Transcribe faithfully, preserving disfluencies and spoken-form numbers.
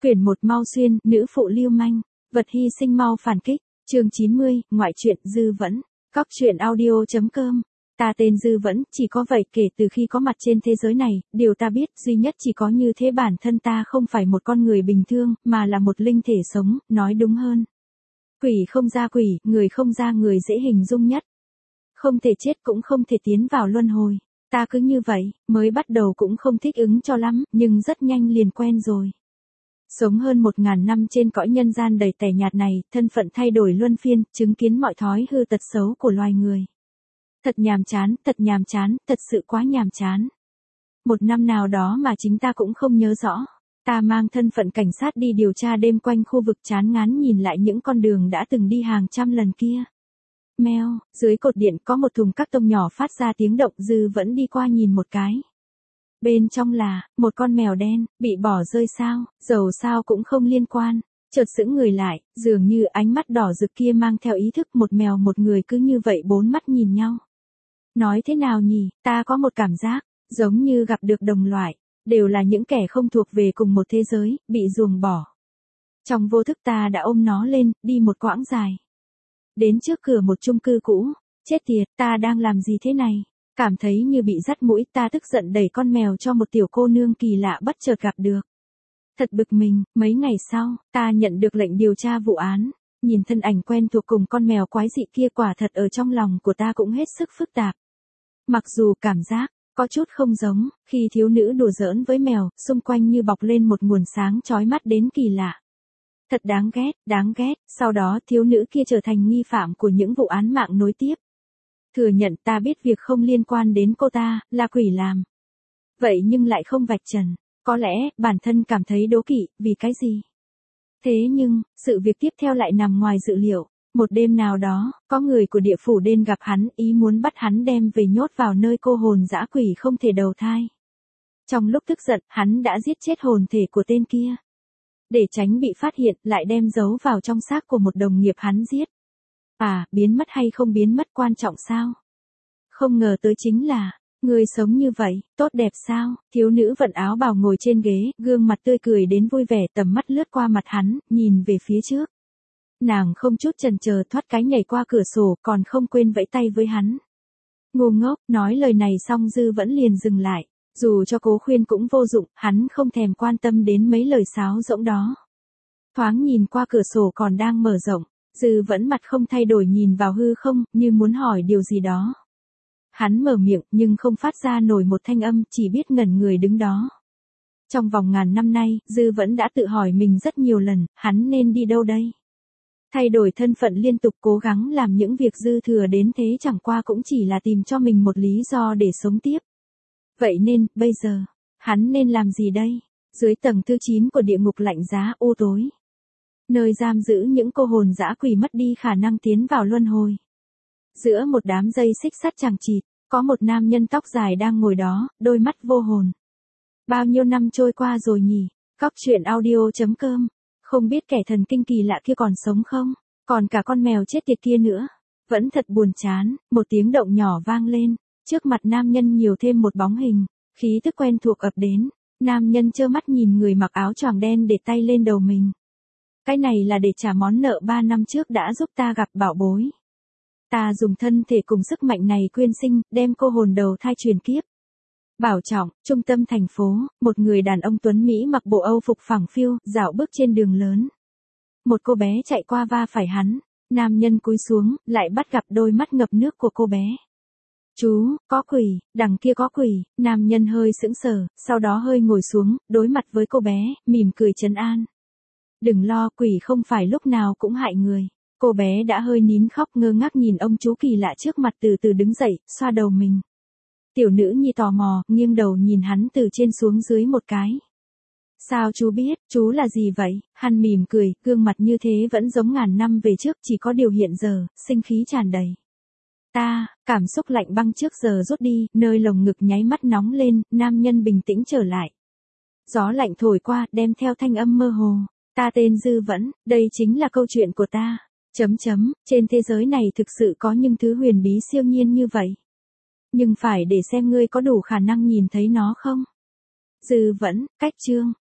Quyển một Mau Xuyên, nữ phụ lưu manh, vật hy sinh mau phản kích, chương chín mươi, ngoại truyện Dư Vẫn, cóc truyện audio.com. Ta tên Dư Vẫn, chỉ có vậy kể từ khi có mặt trên thế giới này, điều ta biết duy nhất chỉ có như thế bản thân ta không phải một con người bình thường, mà là một linh thể sống, nói đúng hơn. Quỷ không ra quỷ, người không ra người dễ hình dung nhất. Không thể chết cũng không thể tiến vào luân hồi. Ta cứ như vậy, mới bắt đầu cũng không thích ứng cho lắm, nhưng rất nhanh liền quen rồi. Sống hơn một ngàn năm trên cõi nhân gian đầy tẻ nhạt này, thân phận thay đổi luân phiên, chứng kiến mọi thói hư tật xấu của loài người. Thật nhàm chán, thật nhàm chán, thật sự quá nhàm chán. Một năm nào đó mà chính ta cũng không nhớ rõ. Ta mang thân phận cảnh sát đi điều tra đêm quanh khu vực chán ngán nhìn lại những con đường đã từng đi hàng trăm lần kia. Meo, dưới cột điện có một thùng các tông nhỏ phát ra tiếng động. Dư Vẫn đi qua nhìn một cái. Bên trong là, một con mèo đen, bị bỏ rơi sao, dầu sao cũng không liên quan. Chợt sững người lại, dường như ánh mắt đỏ rực kia mang theo ý thức một mèo một người cứ như vậy bốn mắt nhìn nhau. Nói thế nào nhỉ, ta có một cảm giác, giống như gặp được đồng loại, đều là những kẻ không thuộc về cùng một thế giới, bị ruồng bỏ. Trong vô thức ta đã ôm nó lên, đi một quãng dài. Đến trước cửa một chung cư cũ, chết tiệt, ta đang làm gì thế này? Cảm thấy như bị dắt mũi, ta tức giận đẩy con mèo cho một tiểu cô nương kỳ lạ bất chợt gặp được. Thật bực mình, mấy ngày sau, ta nhận được lệnh điều tra vụ án, nhìn thân ảnh quen thuộc cùng con mèo quái dị kia quả thật ở trong lòng của ta cũng hết sức phức tạp. Mặc dù cảm giác, có chút không giống, khi thiếu nữ đùa giỡn với mèo, xung quanh như bọc lên một nguồn sáng chói mắt đến kỳ lạ. Thật đáng ghét, đáng ghét, sau đó thiếu nữ kia trở thành nghi phạm của những vụ án mạng nối tiếp. Thừa nhận ta biết việc không liên quan đến cô ta, là quỷ làm. Vậy nhưng lại không vạch trần, có lẽ bản thân cảm thấy đố kỵ, vì cái gì? Thế nhưng, sự việc tiếp theo lại nằm ngoài dự liệu. Một đêm nào đó, có người của địa phủ đến gặp hắn, ý muốn bắt hắn đem về nhốt vào nơi cô hồn dã quỷ không thể đầu thai. Trong lúc tức giận, hắn đã giết chết hồn thể của tên kia. Để tránh bị phát hiện, lại đem giấu vào trong xác của một đồng nghiệp hắn giết. À, biến mất hay không biến mất quan trọng sao? Không ngờ tới chính là, người sống như vậy, tốt đẹp sao? Thiếu nữ vận áo bào ngồi trên ghế, gương mặt tươi cười đến vui vẻ, tầm mắt lướt qua mặt hắn, nhìn về phía trước. Nàng không chút chần chờ thoát cái nhảy qua cửa sổ, còn không quên vẫy tay với hắn. Ngu ngốc, nói lời này xong Dư Vẫn liền dừng lại. Dù cho cố khuyên cũng vô dụng, hắn không thèm quan tâm đến mấy lời sáo rỗng đó. Thoáng nhìn qua cửa sổ còn đang mở rộng, Dư Vẫn mặt không thay đổi nhìn vào hư không, như muốn hỏi điều gì đó. Hắn mở miệng nhưng không phát ra nổi một thanh âm, chỉ biết ngẩn người đứng đó. Trong vòng ngàn năm nay, Dư Vẫn đã tự hỏi mình rất nhiều lần, hắn nên đi đâu đây? Thay đổi thân phận liên tục cố gắng làm những việc dư thừa đến thế chẳng qua cũng chỉ là tìm cho mình một lý do để sống tiếp. Vậy nên, bây giờ, hắn nên làm gì đây? Dưới tầng thứ chín của địa ngục lạnh giá u tối. Nơi giam giữ những cô hồn dã quỷ mất đi khả năng tiến vào luân hồi. Giữa một đám dây xích sắt chằng chịt, có một nam nhân tóc dài đang ngồi đó, đôi mắt vô hồn. Bao nhiêu năm trôi qua rồi nhỉ? Cóc truyện audio.com. Không biết kẻ thần kinh kỳ lạ kia còn sống không? Còn cả con mèo chết tiệt kia nữa. Vẫn thật buồn chán, một tiếng động nhỏ vang lên. Trước mặt nam nhân nhiều thêm một bóng hình, khí tức quen thuộc ập đến. Nam nhân trơ mắt nhìn người mặc áo choàng đen để tay lên đầu mình. Cái này là để trả món nợ ba năm trước đã giúp ta gặp bảo bối. Ta dùng thân thể cùng sức mạnh này quyên sinh, đem cô hồn đầu thai truyền kiếp. Bảo Trọng, trung tâm thành phố, một người đàn ông tuấn Mỹ mặc bộ Âu phục phẳng phiu, dạo bước trên đường lớn. Một cô bé chạy qua va phải hắn, nam nhân cúi xuống, lại bắt gặp đôi mắt ngập nước của cô bé. Chú, có quỷ, đằng kia có quỷ, nam nhân hơi sững sờ, sau đó hơi ngồi xuống, đối mặt với cô bé, mỉm cười trấn an. Đừng lo, quỷ không phải lúc nào cũng hại người. Cô bé đã hơi nín khóc ngơ ngác nhìn ông chú kỳ lạ trước mặt từ từ đứng dậy, xoa đầu mình. Tiểu nữ nhi tò mò, nghiêng đầu nhìn hắn từ trên xuống dưới một cái. Sao chú biết, chú là gì vậy? Hắn mỉm cười, gương mặt như thế vẫn giống ngàn năm về trước, chỉ có điều hiện giờ, sinh khí tràn đầy. Ta, cảm xúc lạnh băng trước giờ rút đi, nơi lồng ngực nháy mắt nóng lên, nam nhân bình tĩnh trở lại. Gió lạnh thổi qua, đem theo thanh âm mơ hồ. Ta tên Dư Vẫn, đây chính là câu chuyện của ta. Chấm chấm, trên thế giới này thực sự có những thứ huyền bí siêu nhiên như vậy. Nhưng phải để xem ngươi có đủ khả năng nhìn thấy nó không? Dư Vẫn, cách chương.